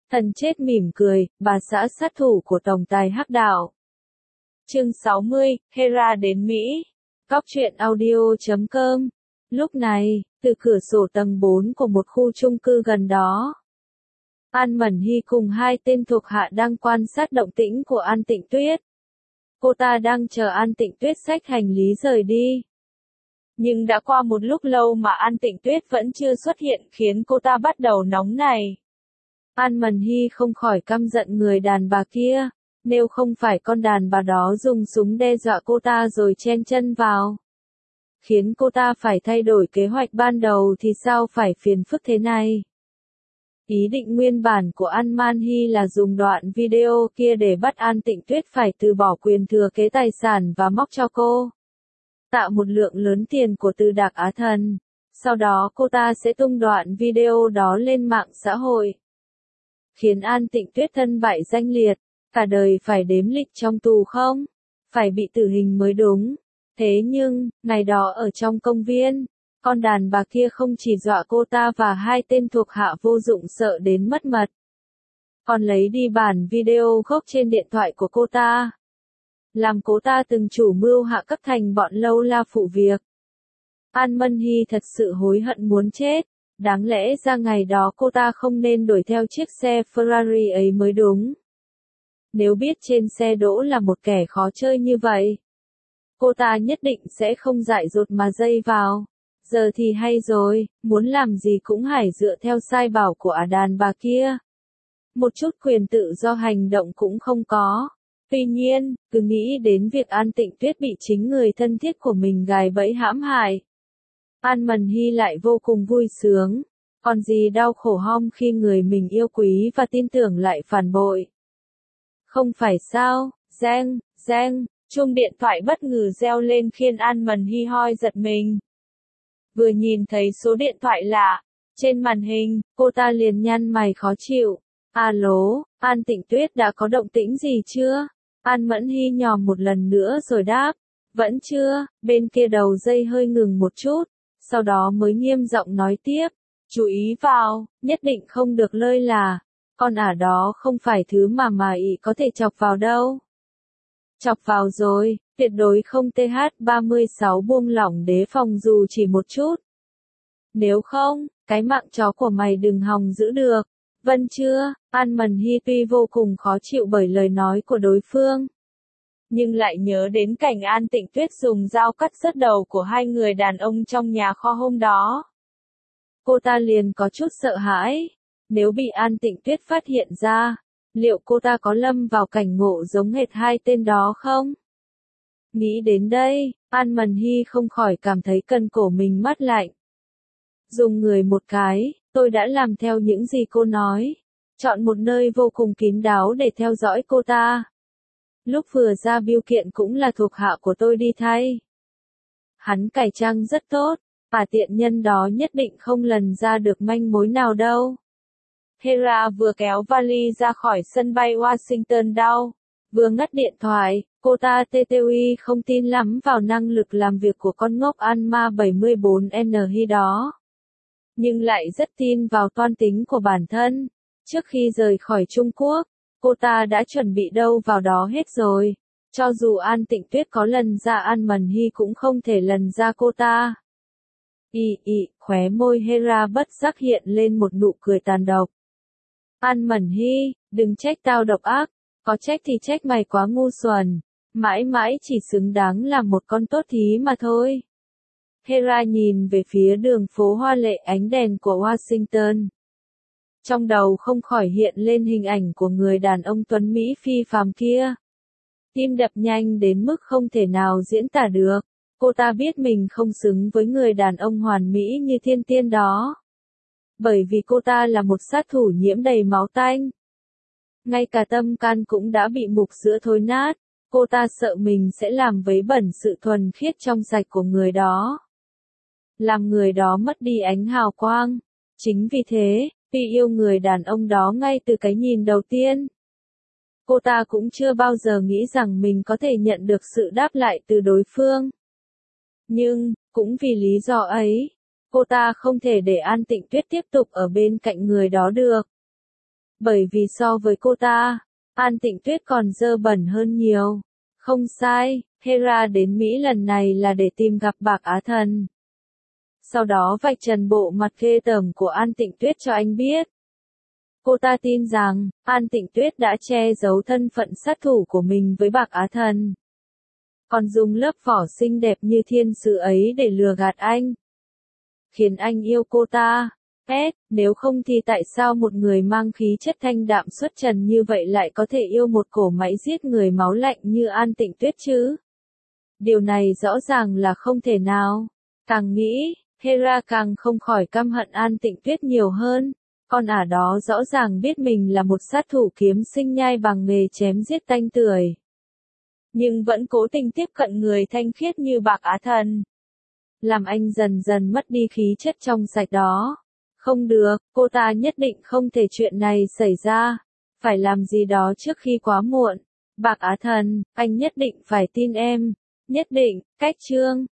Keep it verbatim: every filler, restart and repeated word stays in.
Thần chết mỉm cười, bà xã sát thủ của tổng tài hắc đạo. Chương sáu mươi, Hera đến Mỹ. Góc truyện audio chấm com. Lúc này, từ cửa sổ tầng bốn của một khu chung cư gần đó, An Mẫn Hy cùng hai tên thuộc hạ đang quan sát động tĩnh của An Tịnh Tuyết. Cô ta đang chờ An Tịnh Tuyết xách hành lý rời đi. Nhưng đã qua một lúc lâu mà An Tịnh Tuyết vẫn chưa xuất hiện khiến cô ta bắt đầu nóng này. An Mẫn Hy không khỏi căm giận người đàn bà kia, nếu không phải con đàn bà đó dùng súng đe dọa cô ta rồi chen chân vào, khiến cô ta phải thay đổi kế hoạch ban đầu thì sao phải phiền phức thế này. Ý định nguyên bản của An Mẫn Hy là dùng đoạn video kia để bắt An Tịnh Tuyết phải từ bỏ quyền thừa kế tài sản và móc cho cô tạo một lượng lớn tiền của Từ Đạc Á Thần. Sau đó cô ta sẽ tung đoạn video đó lên mạng xã hội, khiến An Tịnh Tuyết thân bại danh liệt, cả đời phải đếm lịch trong tù không? Phải bị tử hình mới đúng. Thế nhưng, ngày đó ở trong công viên, con đàn bà kia không chỉ dọa cô ta và hai tên thuộc hạ vô dụng sợ đến mất mật, còn lấy đi bản video gốc trên điện thoại của cô ta, làm cô ta từng chủ mưu hạ cấp thành bọn lâu la phụ việc. An Mẫn Hy thật sự hối hận muốn chết, đáng lẽ ra ngày đó cô ta không nên đuổi theo chiếc xe Ferrari ấy mới đúng. Nếu biết trên xe đỗ là một kẻ khó chơi như vậy, cô ta nhất định sẽ không dại dột mà dây vào. Giờ thì hay rồi, muốn làm gì cũng hãy dựa theo sai bảo của ả đàn bà kia. Một chút quyền tự do hành động cũng không có. Tuy nhiên, cứ nghĩ đến việc An Tịnh Tuyết bị chính người thân thiết của mình gài bẫy hãm hại, An Mẫn Hy lại vô cùng vui sướng. Còn gì đau khổ hong khi người mình yêu quý và tin tưởng lại phản bội. Không phải sao? Reng, reng, chuông điện thoại bất ngờ reo lên khiến An Mẫn Hy hoi giật mình. Vừa nhìn thấy số điện thoại lạ trên màn hình, cô ta liền nhăn mày khó chịu. Alo, An Tịnh Tuyết đã có động tĩnh gì chưa? An Mẫn Hy nhòm một lần nữa rồi đáp. Vẫn chưa. Bên kia đầu dây hơi ngừng một chút, sau đó mới nghiêm giọng nói tiếp. Chú ý vào, nhất định không được lơi là. Con ả đó không phải thứ mà mà ị có thể chọc vào đâu. Chọc vào rồi, tuyệt đối không T H ba mươi sáu buông lỏng đề phòng dù chỉ một chút. Nếu không, cái mạng chó của mày đừng hòng giữ được. Vâng chưa? An Mẫn Hy tuy vô cùng khó chịu bởi lời nói của đối phương, nhưng lại nhớ đến cảnh An Tịnh Tuyết dùng dao cắt rớt đầu của hai người đàn ông trong nhà kho hôm đó. Cô ta liền có chút sợ hãi. Nếu bị An Tịnh Tuyết phát hiện ra, liệu cô ta có lâm vào cảnh ngộ giống hệt hai tên đó không? Nghĩ đến đây, An Mẫn Hy không khỏi cảm thấy cần cổ mình mát lạnh. Dùng người một cái, tôi đã làm theo những gì cô nói. Chọn một nơi vô cùng kín đáo để theo dõi cô ta. Lúc vừa ra bưu kiện cũng là thuộc hạ của tôi đi thay. Hắn cải trang rất tốt, và tiện nhân đó nhất định không lần ra được manh mối nào đâu. Hera vừa kéo vali ra khỏi sân bay Washington đau, vừa ngắt điện thoại. Cô ta tê tê uy không tin lắm vào năng lực làm việc của con ngốc Alma bảy mươi bốn N Hy đó, nhưng lại rất tin vào toan tính của bản thân. Trước khi rời khỏi Trung Quốc, cô ta đã chuẩn bị đâu vào đó hết rồi. Cho dù An Tịnh Tuyết có lần ra An Mẫn Hy cũng không thể lần ra cô ta. Ị ị, khóe môi Hera bất giác hiện lên một nụ cười tàn độc. An Mẫn Hy, đừng trách tao độc ác, có trách thì trách mày quá ngu xuẩn, mãi mãi chỉ xứng đáng là một con tốt thí mà thôi. Hera nhìn về phía đường phố hoa lệ ánh đèn của Washington. Trong đầu không khỏi hiện lên hình ảnh của người đàn ông tuấn Mỹ phi phàm kia. Tim đập nhanh đến mức không thể nào diễn tả được. Cô ta biết mình không xứng với người đàn ông hoàn mỹ như thiên tiên đó. Bởi vì cô ta là một sát thủ nhiễm đầy máu tanh. Ngay cả tâm can cũng đã bị mục sữa thối nát. Cô ta sợ mình sẽ làm vấy bẩn sự thuần khiết trong sạch của người đó, làm người đó mất đi ánh hào quang. Chính vì thế, vì yêu người đàn ông đó ngay từ cái nhìn đầu tiên, cô ta cũng chưa bao giờ nghĩ rằng mình có thể nhận được sự đáp lại từ đối phương. Nhưng, cũng vì lý do ấy, cô ta không thể để An Tịnh Tuyết tiếp tục ở bên cạnh người đó được. Bởi vì so với cô ta, An Tịnh Tuyết còn dơ bẩn hơn nhiều. Không sai, Hera đến Mỹ lần này là để tìm gặp Bạc Á Thần. Sau đó vạch trần bộ mặt ghê tởm của An Tịnh Tuyết cho anh biết. Cô ta tin rằng, An Tịnh Tuyết đã che giấu thân phận sát thủ của mình với Bạc Á Thần. Còn dùng lớp vỏ xinh đẹp như thiên sứ ấy để lừa gạt anh. Khiến anh yêu cô ta. S, nếu không thì tại sao một người mang khí chất thanh đạm xuất trần như vậy lại có thể yêu một cổ máy giết người máu lạnh như An Tịnh Tuyết chứ? Điều này rõ ràng là không thể nào. Càng nghĩ, Hera càng không khỏi căm hận An Tịnh Tuyết nhiều hơn. Con ả đó rõ ràng biết mình là một sát thủ kiếm sinh nhai bằng nghề chém giết tanh tưởi. Nhưng vẫn cố tình tiếp cận người thanh khiết như Bạc Á Thần. Làm anh dần dần mất đi khí chất trong sạch đó. Không được, cô ta nhất định không thể chuyện này xảy ra. Phải làm gì đó trước khi quá muộn. Bạc Á Thần, anh nhất định phải tin em. Nhất định, cách chương.